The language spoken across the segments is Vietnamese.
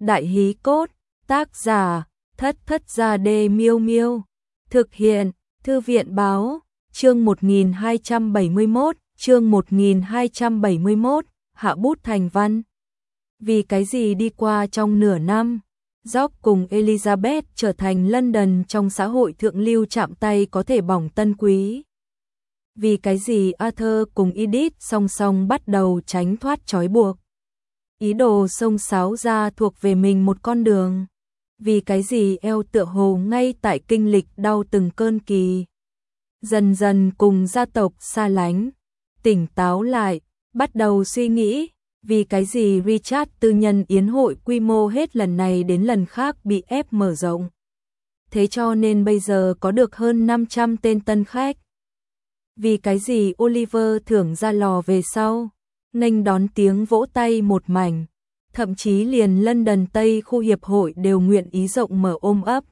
Đại hí cốt, tác giả, Thất Thất Gia Đê Miêu Miêu. Thực hiện, Thư viện báo, chương 1271, chương 1271, hạ bút thành văn. Vì cái gì đi qua trong nửa năm, George cùng Elizabeth trở thành London trong xã hội thượng lưu chạm tay có thể bỏng tân quý. Vì cái gì Arthur cùng Edith song song bắt đầu tránh thoát trói buộc. Ý đồ xông xáo ra thuộc về mình một con đường. Vì cái gì eo tựa hồ ngay tại kinh lịch đau từng cơn kỳ. Dần dần cùng gia tộc xa lánh, tỉnh táo lại, bắt đầu suy nghĩ. Vì cái gì Richard tư nhân yến hội quy mô hết lần này đến lần khác bị ép mở rộng. Thế cho nên bây giờ có được hơn 500 tên tân khách. Vì cái gì Oliver thưởng ra lò về sau, nghênh đón tiếng vỗ tay một mảnh, thậm chí liền London Tây khu hiệp hội đều nguyện ý rộng mở ôm ấp.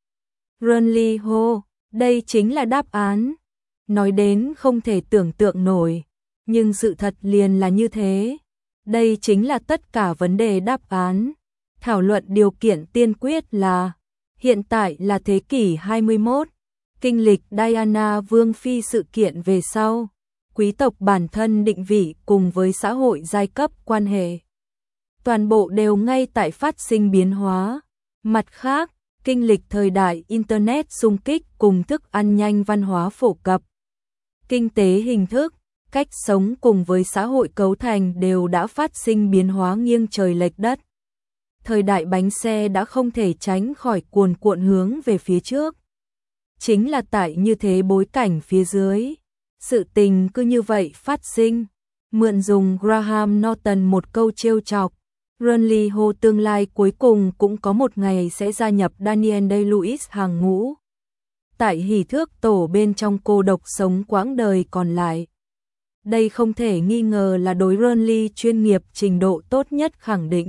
Burnley Hall, đây chính là đáp án. Nói đến không thể tưởng tượng nổi, nhưng sự thật liền là như thế. Đây chính là tất cả vấn đề đáp án. Thảo luận điều kiện tiên quyết là hiện tại là thế kỷ 21, kinh lịch Diana Vương Phi sự kiện về sau, quý tộc bản thân định vị cùng với xã hội giai cấp quan hệ. Toàn bộ đều ngay tại phát sinh biến hóa. Mặt khác, kinh lịch thời đại Internet xung kích cùng thức ăn nhanh văn hóa phổ cập. Kinh tế hình thức, cách sống cùng với xã hội cấu thành đều đã phát sinh biến hóa nghiêng trời lệch đất. Thời đại bánh xe đã không thể tránh khỏi cuồn cuộn hướng về phía trước. Chính là tại như thế bối cảnh phía dưới, sự tình cứ như vậy phát sinh. Mượn dùng Graham Norton một câu trêu chọc, Burnley Hall tương lai cuối cùng cũng có một ngày sẽ gia nhập Daniel Day-Lewis hàng ngũ. Tại hỉ thước tổ bên trong cô độc sống quãng đời còn lại. Đây không thể nghi ngờ là đối Burnley chuyên nghiệp trình độ tốt nhất khẳng định.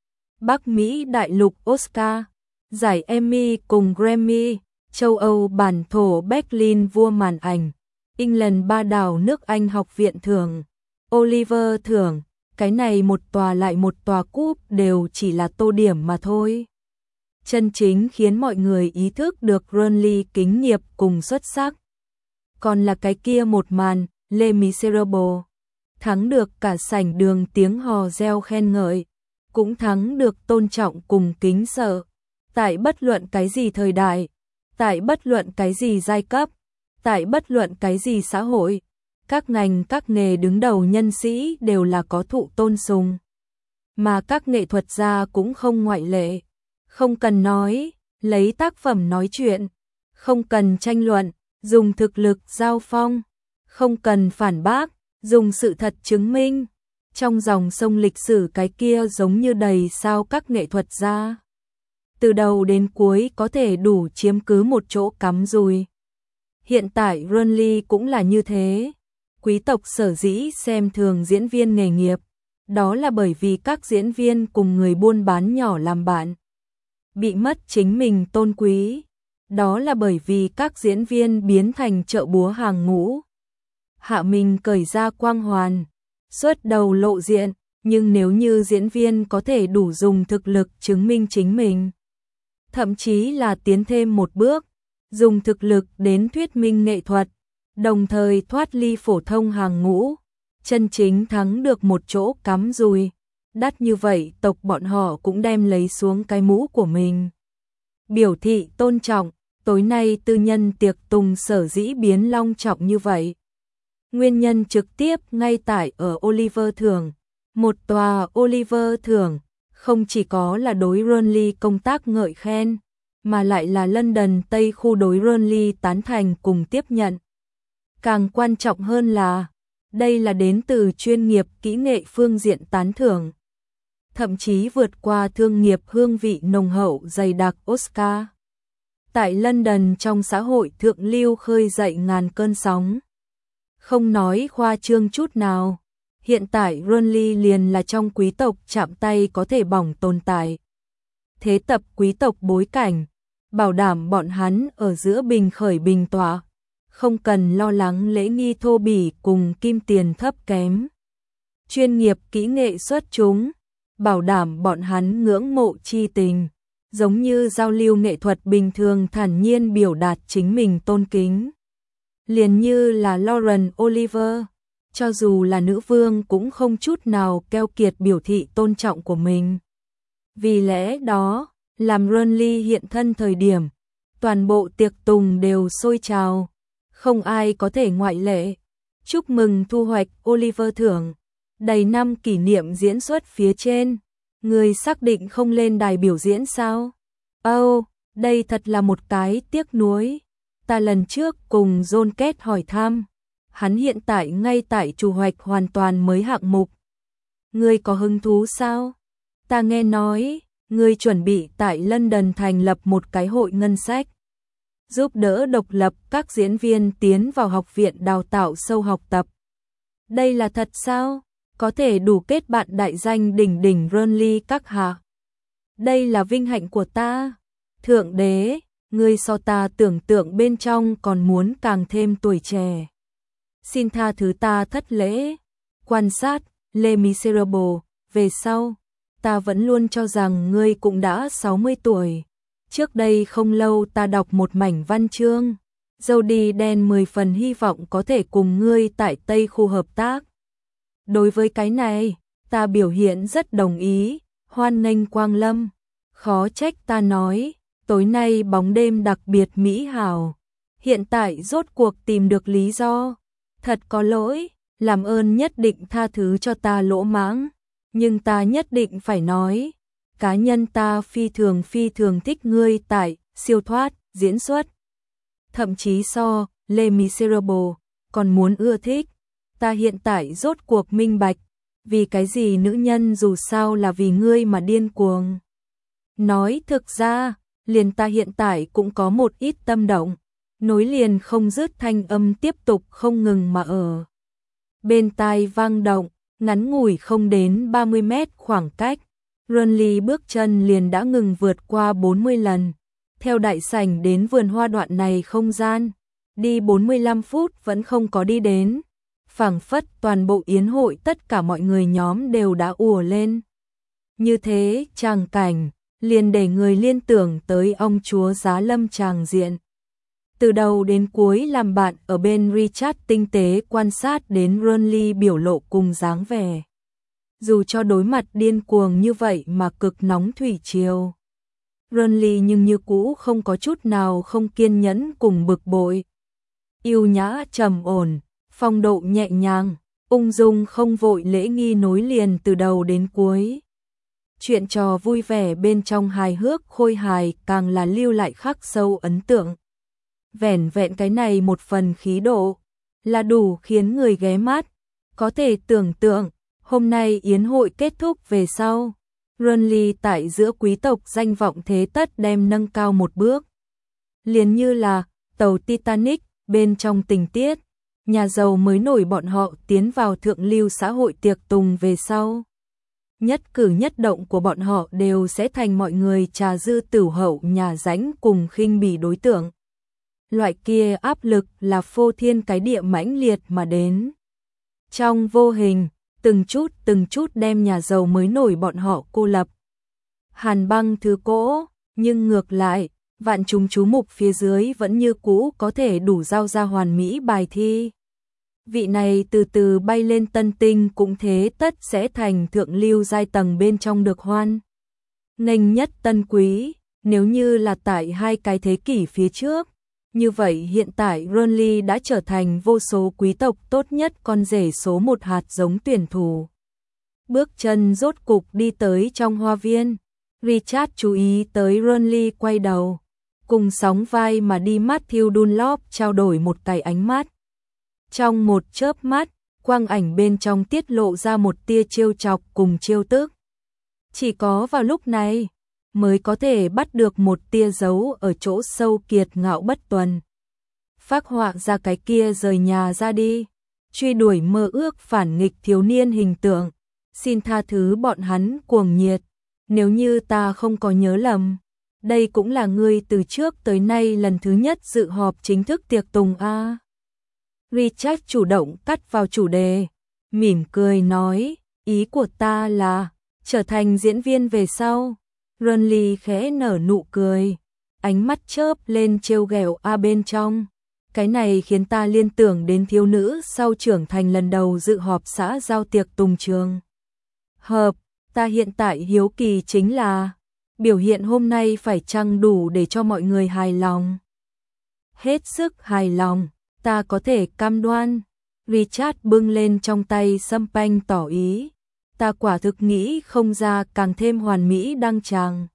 Bắc Mỹ đại lục Oscar, giải Emmy cùng Grammy, châu Âu bản thổ Berlin vua màn ảnh, England ba đảo nước Anh học viện thưởng, Oliver thưởng, cái này một tòa lại một tòa cúp đều chỉ là tô điểm mà thôi. Chân chính khiến mọi người ý thức được Burnley kính nghiệp cùng xuất sắc. Còn là cái kia một màn, Les Miserables, thắng được cả sảnh đường tiếng hò reo khen ngợi, cũng thắng được tôn trọng cùng kính sợ. Tại bất luận cái gì thời đại, tại bất luận cái gì giai cấp, tại bất luận cái gì xã hội, các ngành các nghề đứng đầu nhân sĩ đều là có thụ tôn sùng. Mà các nghệ thuật gia cũng không ngoại lệ. Không cần nói, lấy tác phẩm nói chuyện, không cần tranh luận, dùng thực lực giao phong, không cần phản bác, dùng sự thật chứng minh. Trong dòng sông lịch sử cái kia giống như đầy sao các nghệ thuật gia. Từ đầu đến cuối có thể đủ chiếm cứ một chỗ cắm rùi. Hiện tại Burnley cũng là như thế. Quý tộc sở dĩ xem thường diễn viên nghề nghiệp, đó là bởi vì các diễn viên cùng người buôn bán nhỏ làm bạn. Bị mất chính mình tôn quý, đó là bởi vì các diễn viên biến thành chợ búa hàng ngũ. Hạ mình cởi ra quang hoàn, xuất đầu lộ diện, nhưng nếu như diễn viên có thể đủ dùng thực lực chứng minh chính mình, thậm chí là tiến thêm một bước, dùng thực lực đến thuyết minh nghệ thuật, đồng thời thoát ly phổ thông hàng ngũ, chân chính thắng được một chỗ cắm rùi. Đắt như vậy tộc bọn họ cũng đem lấy xuống cái mũ của mình. Biểu thị tôn trọng, tối nay tư nhân tiệc tùng sở dĩ biến long trọng như vậy. Nguyên nhân trực tiếp ngay tại ở Oliver thưởng. Một tòa Oliver thưởng, không chỉ có là đối Burnley công tác ngợi khen, mà lại là London Tây khu đối Burnley tán thành cùng tiếp nhận. Càng quan trọng hơn là, đây là đến từ chuyên nghiệp kỹ nghệ phương diện tán thưởng. Thậm chí vượt qua thương nghiệp hương vị nồng hậu dày đặc Oscar. Tại London trong xã hội thượng lưu khơi dậy ngàn cơn sóng. Không nói khoa trương chút nào, hiện tại Burnley liền là trong quý tộc chạm tay có thể bỏng tồn tại. Thế tập quý tộc bối cảnh, bảo đảm bọn hắn ở giữa bình khởi bình tọa, không cần lo lắng lễ nghi thô bỉ cùng kim tiền thấp kém. Chuyên nghiệp kỹ nghệ xuất chúng, bảo đảm bọn hắn ngưỡng mộ chi tình, giống như giao lưu nghệ thuật bình thường thản nhiên biểu đạt chính mình tôn kính. Liền như là Lauren Oliver, cho dù là nữ vương cũng không chút nào keo kiệt biểu thị tôn trọng của mình. Vì lẽ đó, làm Renly hiện thân thời điểm, toàn bộ tiệc tùng đều sôi trào, không ai có thể ngoại lệ. Chúc mừng thu hoạch Oliver thưởng, đầy năm kỷ niệm diễn xuất phía trên, người xác định không lên đài biểu diễn sao? Đây thật là một cái tiếc nuối. Ta lần trước cùng John Kết hỏi thăm, hắn hiện tại ngay tại chủ hoạch hoàn toàn mới hạng mục. Ngươi có hứng thú sao? Ta nghe nói, ngươi chuẩn bị tại London thành lập một cái hội ngân sách, giúp đỡ độc lập các diễn viên tiến vào học viện đào tạo sâu học tập. Đây là thật sao? Có thể đủ kết bạn đại danh đỉnh đỉnh Renly các hạ. Đây là vinh hạnh của ta. Thượng đế, ngươi so ta tưởng tượng bên trong còn muốn càng thêm tuổi trẻ. Xin tha thứ ta thất lễ. Quan sát Les Miserables, về sau, ta vẫn luôn cho rằng ngươi cũng đã 60 tuổi. Trước đây không lâu ta đọc một mảnh văn chương, Jody Dench 10 phần hy vọng có thể cùng ngươi tại Tây khu hợp tác. Đối với cái này, ta biểu hiện rất đồng ý, hoan nghênh quang lâm. Khó trách ta nói, tối nay bóng đêm đặc biệt mỹ hảo. Hiện tại rốt cuộc tìm được lý do. Thật có lỗi, làm ơn nhất định tha thứ cho ta lỗ mãng. Nhưng ta nhất định phải nói, cá nhân ta phi thường thích ngươi tại siêu thoát, diễn xuất. Thậm chí so, Les Miserables, còn muốn ưa thích. Ta hiện tại rốt cuộc minh bạch, vì cái gì nữ nhân dù sao là vì ngươi mà điên cuồng. Nói thực ra, liền ta hiện tại cũng có một ít tâm động, nối liền không dứt thanh âm tiếp tục không ngừng mà ở bên tai vang động, ngắn ngủi không đến 30 mét khoảng cách. Renly bước chân liền đã ngừng vượt qua 40 lần. Theo đại sảnh đến vườn hoa đoạn này không gian, đi 45 phút vẫn không có đi đến. Phảng phất toàn bộ yến hội tất cả mọi người nhóm đều đã ùa lên. Như thế, tràng cảnh, liền để người liên tưởng tới ông chúa giá lâm tràng diện. Từ đầu đến cuối làm bạn ở bên Richard tinh tế quan sát đến Renly biểu lộ cùng dáng vẻ. Dù cho đối mặt điên cuồng như vậy mà cực nóng thủy triều, Renly nhưng như cũ không có chút nào không kiên nhẫn cùng bực bội. Yêu nhã trầm ổn, phong độ nhẹ nhàng, ung dung không vội lễ nghi nối liền từ đầu đến cuối. Chuyện trò vui vẻ bên trong hài hước khôi hài càng là lưu lại khắc sâu ấn tượng. Vẻn vẹn cái này một phần khí độ là đủ khiến người ghé mắt. Có thể tưởng tượng, hôm nay yến hội kết thúc về sau, Renly tại giữa quý tộc danh vọng thế tất đem nâng cao một bước. Liền như là tàu Titanic bên trong tình tiết, nhà giàu mới nổi bọn họ tiến vào thượng lưu xã hội tiệc tùng về sau. Nhất cử nhất động của bọn họ đều sẽ thành mọi người trà dư tửu hậu nhà ránh cùng khinh bỉ đối tượng. Loại kia áp lực là phô thiên cái địa mãnh liệt mà đến. Trong vô hình, từng chút đem nhà giàu mới nổi bọn họ cô lập. Hàn băng thứ cỗ, nhưng ngược lại, vạn chúng chú mục phía dưới vẫn như cũ có thể đủ giao ra hoàn mỹ bài thi. Vị này từ từ bay lên tân tinh cũng thế tất sẽ thành thượng lưu giai tầng bên trong được hoan nghênh nhất tân quý, nếu như là tại 2 cái thế kỷ phía trước. Như vậy hiện tại Renly đã trở thành vô số quý tộc tốt nhất con rể số 1 hạt giống tuyển thủ. Bước chân rốt cục đi tới trong hoa viên, Richard chú ý tới Renly quay đầu, cùng sóng vai mà đi Matthew Dunlop trao đổi một cái ánh mắt. Trong một chớp mắt, quang ảnh bên trong tiết lộ ra một tia trêu chọc cùng trêu tức. Chỉ có vào lúc này, mới có thể bắt được một tia dấu ở chỗ sâu kiệt ngạo bất tuần. Phác họa ra cái kia rời nhà ra đi, truy đuổi mơ ước phản nghịch thiếu niên hình tượng. Xin tha thứ bọn hắn cuồng nhiệt, nếu như ta không có nhớ lầm. Đây cũng là ngươi từ trước tới nay lần thứ nhất dự họp chính thức tiệc tùng a. Richard chủ động cắt vào chủ đề, mỉm cười nói, ý của ta là, trở thành diễn viên về sau. Renly khẽ nở nụ cười, ánh mắt chớp lên trêu ghẹo bên trong. Cái này khiến ta liên tưởng đến thiếu nữ sau trưởng thành lần đầu dự họp xã giao tiệc tùng trường. Hợp, ta hiện tại hiếu kỳ chính là biểu hiện hôm nay phải chăng đủ để cho mọi người hài lòng. Hết sức hài lòng, ta có thể cam đoan. Richard bưng lên trong tay champagne tỏ ý. Ta quả thực nghĩ không ra càng thêm hoàn mỹ đăng tràng.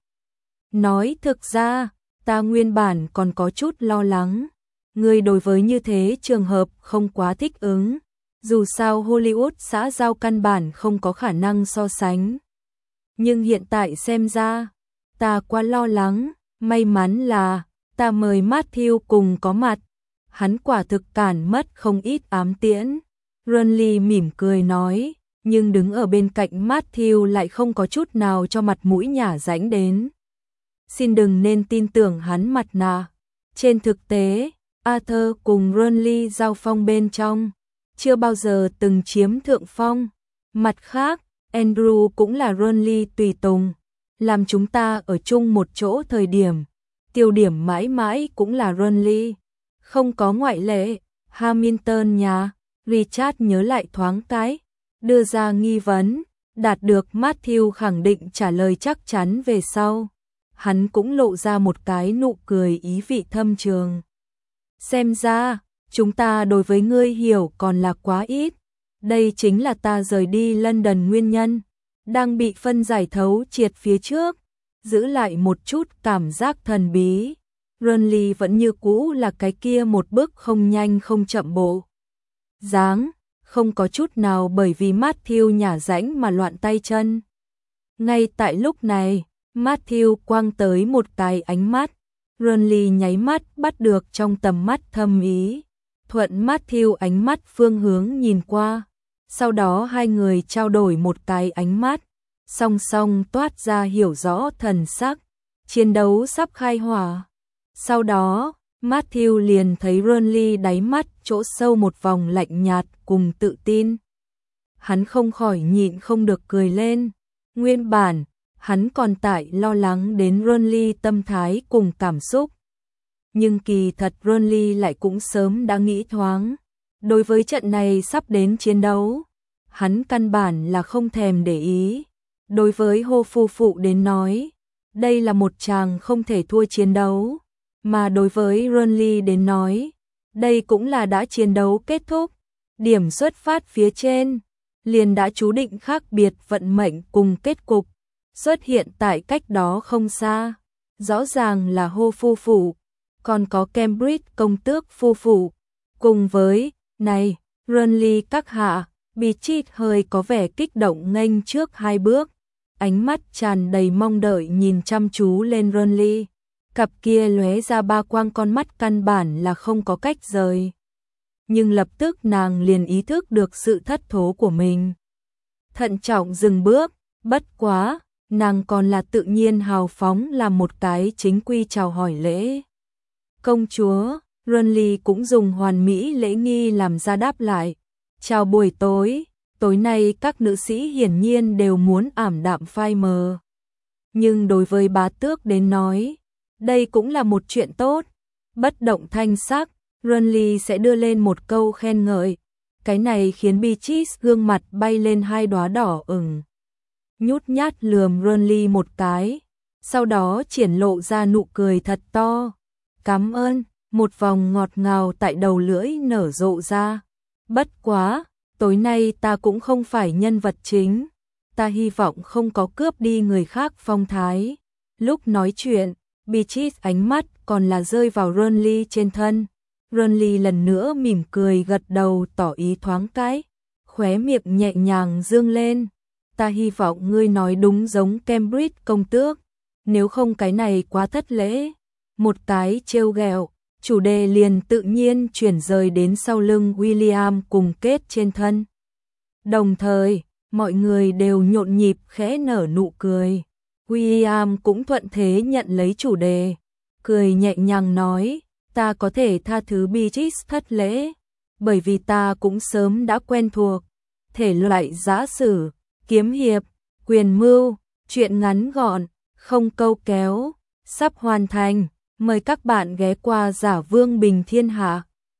Nói thực ra, ta nguyên bản còn có chút lo lắng. Người đối với như thế trường hợp không quá thích ứng. Dù sao Hollywood xã giao căn bản không có khả năng so sánh. Nhưng hiện tại xem ra, ta quá lo lắng. May mắn là ta mời Matthew cùng có mặt. Hắn quả thực cản mất không ít ám tiễn. Renly mỉm cười nói, nhưng đứng ở bên cạnh Matthew lại không có chút nào cho mặt mũi nhả rãnh đến. Xin đừng nên tin tưởng hắn mặt nạ. Trên thực tế, Arthur cùng Renly giao phong bên trong, chưa bao giờ từng chiếm thượng phong. Mặt khác, Andrew cũng là Renly tùy tùng, làm chúng ta ở chung một chỗ thời điểm. Tiêu điểm mãi mãi cũng là Renly, không có ngoại lệ. Hamilton nhà, Richard nhớ lại thoáng cái, đưa ra nghi vấn, đạt được Matthew khẳng định trả lời chắc chắn về sau. Hắn cũng lộ ra một cái nụ cười ý vị thâm trường. Xem ra, chúng ta đối với ngươi hiểu còn là quá ít. Đây chính là ta rời đi London nguyên nhân. Đang bị phân giải thấu triệt phía trước, giữ lại một chút cảm giác thần bí. Renly vẫn như cũ là cái kia một bước không nhanh không chậm bộ dáng, không có chút nào bởi vì Matthew nhả rãnh mà loạn tay chân. Ngay tại lúc này, Matthew quăng tới một cái ánh mắt. Renly nháy mắt bắt được trong tầm mắt thâm ý, thuận Matthew ánh mắt phương hướng nhìn qua. Sau đó hai người trao đổi một cái ánh mắt, song song toát ra hiểu rõ thần sắc, chiến đấu sắp khai hỏa. Sau đó, Matthew liền thấy Renly đáy mắt chỗ sâu một vòng lạnh nhạt cùng tự tin. Hắn không khỏi nhịn không được cười lên. Nguyên bản, hắn còn tại lo lắng đến Renly tâm thái cùng cảm xúc. Nhưng kỳ thật Renly lại cũng sớm đã nghĩ thoáng. Đối với trận này sắp đến chiến đấu, hắn căn bản là không thèm để ý. Đối với Hồ Phu Phụ đến nói, đây là một chàng không thể thua chiến đấu. Mà đối với Renly đến nói, đây cũng là đã chiến đấu kết thúc. Điểm xuất phát phía trên, liền đã chú định khác biệt vận mệnh cùng kết cục. Xuất hiện tại cách đó không xa, rõ ràng là Hồ Phu Phụ, còn có Cambridge công tước phu phụ. Cùng với, này, Renly các hạ, Beatrice hơi có vẻ kích động nghênh trước hai bước, ánh mắt tràn đầy mong đợi nhìn chăm chú lên Renly. Cặp kia lóe ra ba quang con mắt căn bản là không có cách rời. Nhưng lập tức nàng liền ý thức được sự thất thố của mình. Thận trọng dừng bước, bất quá, nàng còn là tự nhiên hào phóng làm một cái chính quy chào hỏi lễ. Công chúa, Renly cũng dùng hoàn mỹ lễ nghi làm ra đáp lại. Chào buổi tối, tối nay các nữ sĩ hiển nhiên đều muốn ảm đạm phai mờ. Nhưng đối với bá tước đến nói, đây cũng là một chuyện tốt. Bất động thanh sắc, Renly sẽ đưa lên một câu khen ngợi. Cái này khiến Beatrice gương mặt bay lên hai đóa đỏ ửng. Nhút nhát lườm Renly một cái, sau đó triển lộ ra nụ cười thật to. Cảm ơn, một vòng ngọt ngào tại đầu lưỡi nở rộ ra. Bất quá, tối nay ta cũng không phải nhân vật chính. Ta hy vọng không có cướp đi người khác phong thái. Lúc nói chuyện, Beatrice ánh mắt còn là rơi vào Renly trên thân. Renly lần nữa mỉm cười gật đầu tỏ ý thoáng cái, khóe miệng nhẹ nhàng dương lên. Ta hy vọng ngươi nói đúng giống Cambridge công tước, nếu không cái này quá thất lễ. Một cái trêu ghẹo, chủ đề liền tự nhiên chuyển rời đến sau lưng William cùng Kate trên thân. Đồng thời, mọi người đều nhộn nhịp khẽ nở nụ cười. William cũng thuận thế nhận lấy chủ đề, cười nhẹ nhàng nói, ta có thể tha thứ Beatrice thất lễ, bởi vì ta cũng sớm đã quen thuộc thể loại giã sử, kiếm hiệp, Quyền Mưu, chuyện ngắn gọn, không câu kéo, sắp hoàn thành. Mời các bạn ghé qua Giả Vương Bình Thiên Hạ.